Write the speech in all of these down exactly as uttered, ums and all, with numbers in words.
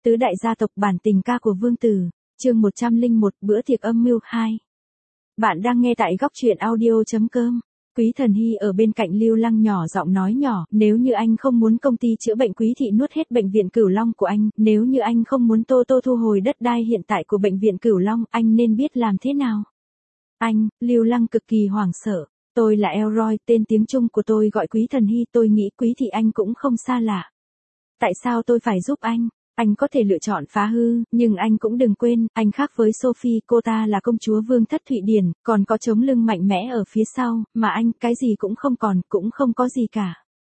Tứ đại gia tộc bản tình ca của Vương Tử, chương một trăm lẻ một bữa tiệc âm mưu hai. Bạn đang nghe tại góc truyện audio chấm com. Quý Thần Hy ở bên cạnh Lưu Lăng nhỏ giọng nói nhỏ, nếu như anh không muốn công ty chữa bệnh Quý Thị nuốt hết bệnh viện Cửu Long của anh, nếu như anh không muốn Tô Tô thu hồi đất đai hiện tại của bệnh viện Cửu Long, anh nên biết làm thế nào? Anh, Lưu Lăng cực kỳ hoảng sợ, tôi là Elroy, tên tiếng Trung của tôi gọi Quý Thần Hy, tôi nghĩ Quý Thị anh cũng không xa lạ. Tại sao tôi phải giúp anh? Anh có thể lựa chọn phá hư, nhưng anh cũng đừng quên, anh khác với Sophie, cô ta là công chúa Vương thất Thụy Điển, còn có chống lưng mạnh mẽ ở phía sau, mà anh, cái gì cũng không còn, cũng không có gì cả.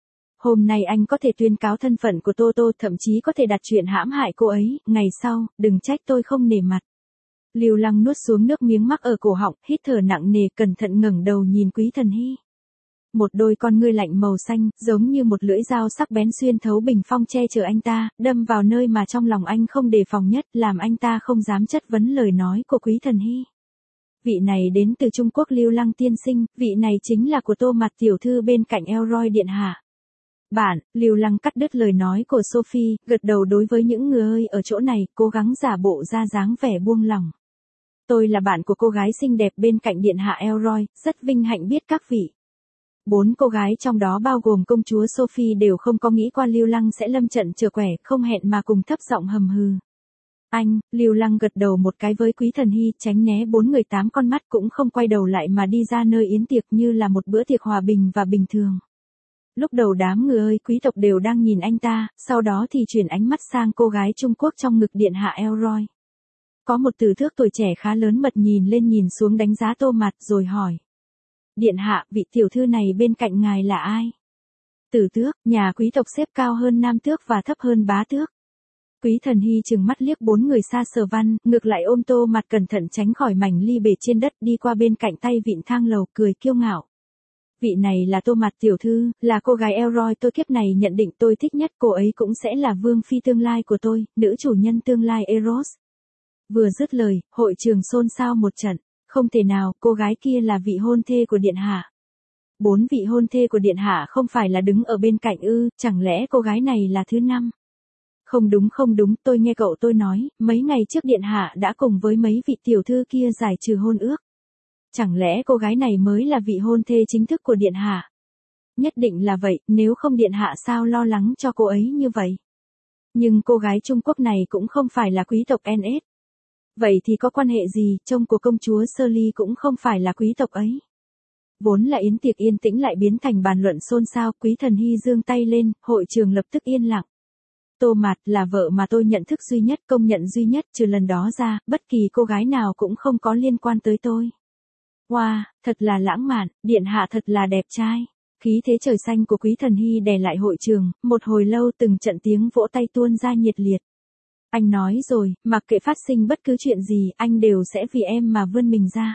Hôm nay anh có thể tuyên cáo thân phận của Tô Tô, thậm chí có thể đặt chuyện hãm hại cô ấy, ngày sau, đừng trách tôi không nể mặt. Lưu Lăng nuốt xuống nước miếng mắc ở cổ họng, hít thở nặng nề, cẩn thận ngẩng đầu nhìn Quý Thần Hy. Một đôi con ngươi lạnh màu xanh, giống như một lưỡi dao sắc bén xuyên thấu bình phong che chở anh ta, đâm vào nơi mà trong lòng anh không đề phòng nhất, làm anh ta không dám chất vấn lời nói của Quý Thần Hy. Vị này đến từ Trung Quốc Lưu Lăng tiên sinh, vị này chính là của Tô Mạt tiểu thư bên cạnh Elroy điện hạ. Bạn, Lưu Lăng cắt đứt lời nói của Sophie, gật đầu đối với những người ở chỗ này, cố gắng giả bộ ra dáng vẻ buông lỏng. Tôi là bạn của cô gái xinh đẹp bên cạnh điện hạ Elroy, rất vinh hạnh biết các vị. Bốn cô gái trong đó bao gồm công chúa Sophie đều không có nghĩ qua Lưu Lăng sẽ lâm trận trở quẻ, không hẹn mà cùng thấp giọng hầm hừ. Anh, Lưu Lăng gật đầu một cái với Quý Thần Hy, tránh né bốn người tám con mắt cũng không quay đầu lại mà đi ra nơi yến tiệc như là một bữa tiệc hòa bình và bình thường. Lúc đầu đám người quý tộc đều đang nhìn anh ta, sau đó thì chuyển ánh mắt sang cô gái Trung Quốc trong ngực điện hạ Elroy. Có một tử tước tuổi trẻ khá lớn mật nhìn lên nhìn xuống đánh giá Tô Mạt rồi hỏi. Điện hạ, vị tiểu thư này bên cạnh ngài là ai? Tử tước, nhà quý tộc xếp cao hơn nam tước và thấp hơn bá tước. Quý Thần Hy trừng mắt liếc bốn người xa Sở Văn, ngược lại ôm Tô Mạt cẩn thận tránh khỏi mảnh ly bể trên đất, đi qua bên cạnh tay vịn thang lầu, cười kiêu ngạo. Vị này là Tô Mạt tiểu thư, là cô gái Elroy tôi kiếp này nhận định tôi thích nhất, cô ấy cũng sẽ là vương phi tương lai của tôi, nữ chủ nhân tương lai Eros. Vừa dứt lời, hội trường xôn xao một trận. Không thể nào, cô gái kia là vị hôn thê của điện hạ. Bốn vị hôn thê của điện hạ không phải là đứng ở bên cạnh ư, chẳng lẽ cô gái này là thứ năm? Không đúng không đúng, tôi nghe cậu tôi nói, mấy ngày trước điện hạ đã cùng với mấy vị tiểu thư kia giải trừ hôn ước. Chẳng lẽ cô gái này mới là vị hôn thê chính thức của điện hạ? Nhất định là vậy, nếu không điện hạ sao lo lắng cho cô ấy như vậy? Nhưng cô gái Trung Quốc này cũng không phải là quý tộc en ét. Vậy thì có quan hệ gì, chồng của công chúa Shirley cũng không phải là quý tộc ấy. Vốn là yến tiệc yên tĩnh lại biến thành bàn luận xôn xao, Quý Thần Hy giương tay lên, hội trường lập tức yên lặng. Tô Mạt là vợ mà tôi nhận thức duy nhất, công nhận duy nhất, trừ lần đó ra, bất kỳ cô gái nào cũng không có liên quan tới tôi. Wow, thật là lãng mạn, điện hạ thật là đẹp trai. Khí thế trời xanh của Quý Thần Hy đè lại hội trường, một hồi lâu từng trận tiếng vỗ tay tuôn ra nhiệt liệt. Anh nói rồi, mặc kệ phát sinh bất cứ chuyện gì, anh đều sẽ vì em mà vươn mình ra.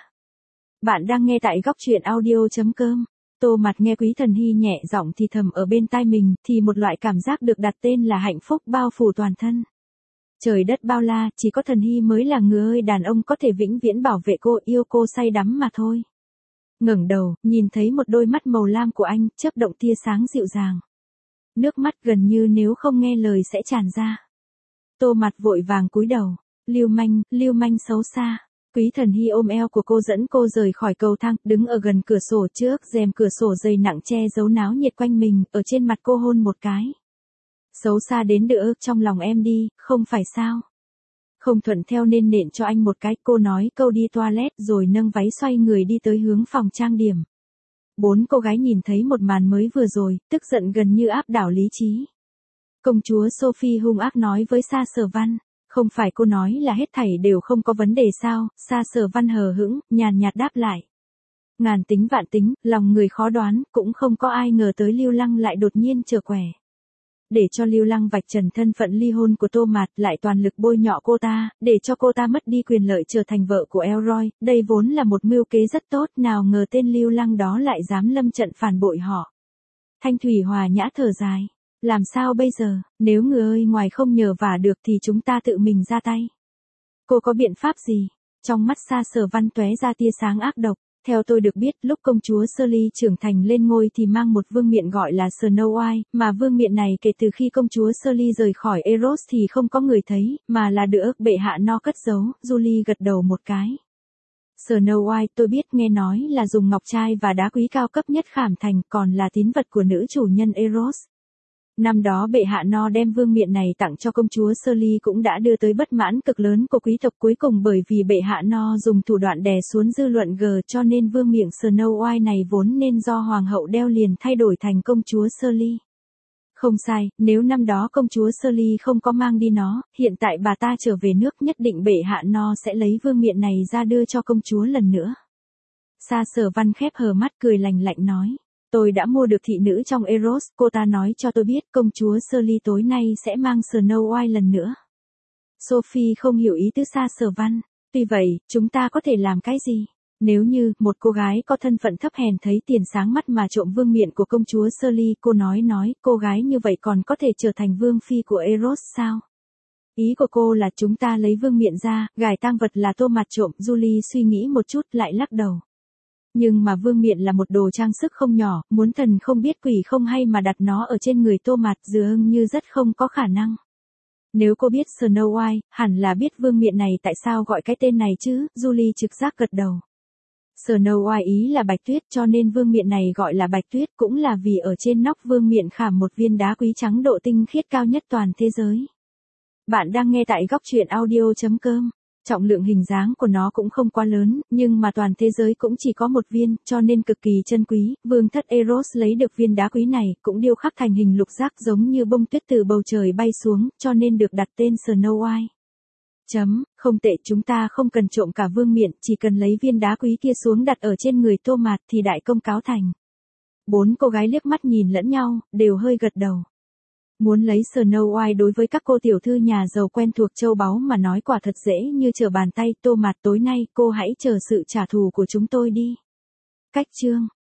Bạn đang nghe tại góc truyện audio chấm com. Tô Mạt nghe Quý Thần Hy nhẹ giọng thì thầm ở bên tai mình, thì một loại cảm giác được đặt tên là hạnh phúc bao phủ toàn thân. Trời đất bao la, chỉ có Thần Hy mới là người đàn ông có thể vĩnh viễn bảo vệ cô, yêu cô say đắm mà thôi. Ngẩng đầu, nhìn thấy một đôi mắt màu lam của anh, chớp động tia sáng dịu dàng. Nước mắt gần như nếu không nghe lời sẽ tràn ra. Tô Mạt vội vàng cúi đầu, lưu manh, lưu manh xấu xa. Quý Thần Hy ôm eo của cô dẫn cô rời khỏi cầu thang, đứng ở gần cửa sổ trước rèm cửa sổ dày nặng che giấu náo nhiệt quanh mình, ở trên mặt cô hôn một cái. Xấu xa đến đỡ, trong lòng em đi, không phải sao? Không thuận theo nên nện cho anh một cái, cô nói câu đi toilet rồi nâng váy xoay người đi tới hướng phòng trang điểm. Bốn cô gái nhìn thấy một màn mới vừa rồi, tức giận gần như áp đảo lý trí. Công chúa Sophie hung ác nói với Sa Sở Văn, không phải cô nói là hết thảy đều không có vấn đề sao? Sa Sở Văn hờ hững, nhàn nhạt đáp lại. Ngàn tính vạn tính, lòng người khó đoán, cũng không có ai ngờ tới Lưu Lăng lại đột nhiên trở quẻ. Để cho Lưu Lăng vạch trần thân phận ly hôn của Tô Mạt, lại toàn lực bôi nhọ cô ta, để cho cô ta mất đi quyền lợi trở thành vợ của Elroy, đây vốn là một mưu kế rất tốt, nào ngờ tên Lưu Lăng đó lại dám lâm trận phản bội họ. Thanh Thủy hòa nhã thở dài. Làm sao bây giờ, nếu người ngoài không nhờ vả được thì chúng ta tự mình ra tay. Cô có biện pháp gì? Trong mắt Sa Sở Văn tóe ra tia sáng ác độc, Theo tôi được biết, lúc công chúa Shirley trưởng thành lên ngôi thì mang một vương miện gọi là Snow White, mà vương miện này kể từ khi công chúa Shirley rời khỏi Eros thì không có người thấy, mà là được bệ hạ no cất giấu. Julie gật đầu một cái. Snow White tôi biết, nghe nói là dùng ngọc trai và đá quý cao cấp nhất khảm thành, còn là tín vật của nữ chủ nhân Eros. Năm đó bệ hạ no đem vương miện này tặng cho công chúa Shirley cũng đã đưa tới bất mãn cực lớn của quý tộc, cuối cùng bởi vì bệ hạ no dùng thủ đoạn đè xuống dư luận g cho nên vương miện Snow White này vốn nên do hoàng hậu đeo liền thay đổi thành công chúa Shirley. Không sai, nếu năm đó công chúa Shirley không có mang đi nó, hiện tại bà ta trở về nước nhất định bệ hạ no sẽ lấy vương miện này ra đưa cho công chúa lần nữa. Sa Sở Văn khép hờ mắt cười lành lạnh nói. Tôi đã mua được thị nữ trong Eros, cô ta nói cho tôi biết công chúa Shirley tối nay sẽ mang Snow White lần nữa. Sophie không hiểu ý tứ Sa Sở Văn. Tuy vậy, chúng ta có thể làm cái gì? Nếu như, một cô gái có thân phận thấp hèn thấy tiền sáng mắt mà trộm vương miện của công chúa Shirley, cô nói nói, cô gái như vậy còn có thể trở thành vương phi của Eros sao? Ý của cô là chúng ta lấy vương miện ra, gài tang vật là tô mặt trộm. Julie suy nghĩ một chút lại lắc đầu. Nhưng mà vương miện là một đồ trang sức không nhỏ, muốn thần không biết quỷ không hay mà đặt nó ở trên người tô mặt dường như rất không có khả năng. Nếu cô biết Snow White, hẳn là biết vương miện này tại sao gọi cái tên này chứ, Julie trực giác gật đầu. Snow White ý là bạch tuyết cho nên vương miện này gọi là bạch tuyết cũng là vì ở trên nóc vương miện khảm một viên đá quý trắng độ tinh khiết cao nhất toàn thế giới. Bạn đang nghe tại góc truyện audio chấm com. Trọng lượng hình dáng của nó cũng không quá lớn, nhưng mà toàn thế giới cũng chỉ có một viên, cho nên cực kỳ chân quý. Vương thất Eros lấy được viên đá quý này, cũng điêu khắc thành hình lục giác giống như bông tuyết từ bầu trời bay xuống, cho nên được đặt tên Snow White. Chấm, không tệ, chúng ta không cần trộm cả vương miện, chỉ cần lấy viên đá quý kia xuống đặt ở trên người tô mạt thì đại công cáo thành. Bốn cô gái liếc mắt nhìn lẫn nhau, đều hơi gật đầu. Muốn lấy Snow White đối với các cô tiểu thư nhà giàu quen thuộc châu báu mà nói quả thật dễ như trở bàn tay. Tô mạt tối nay cô hãy chờ sự trả thù của chúng tôi đi. Cách chương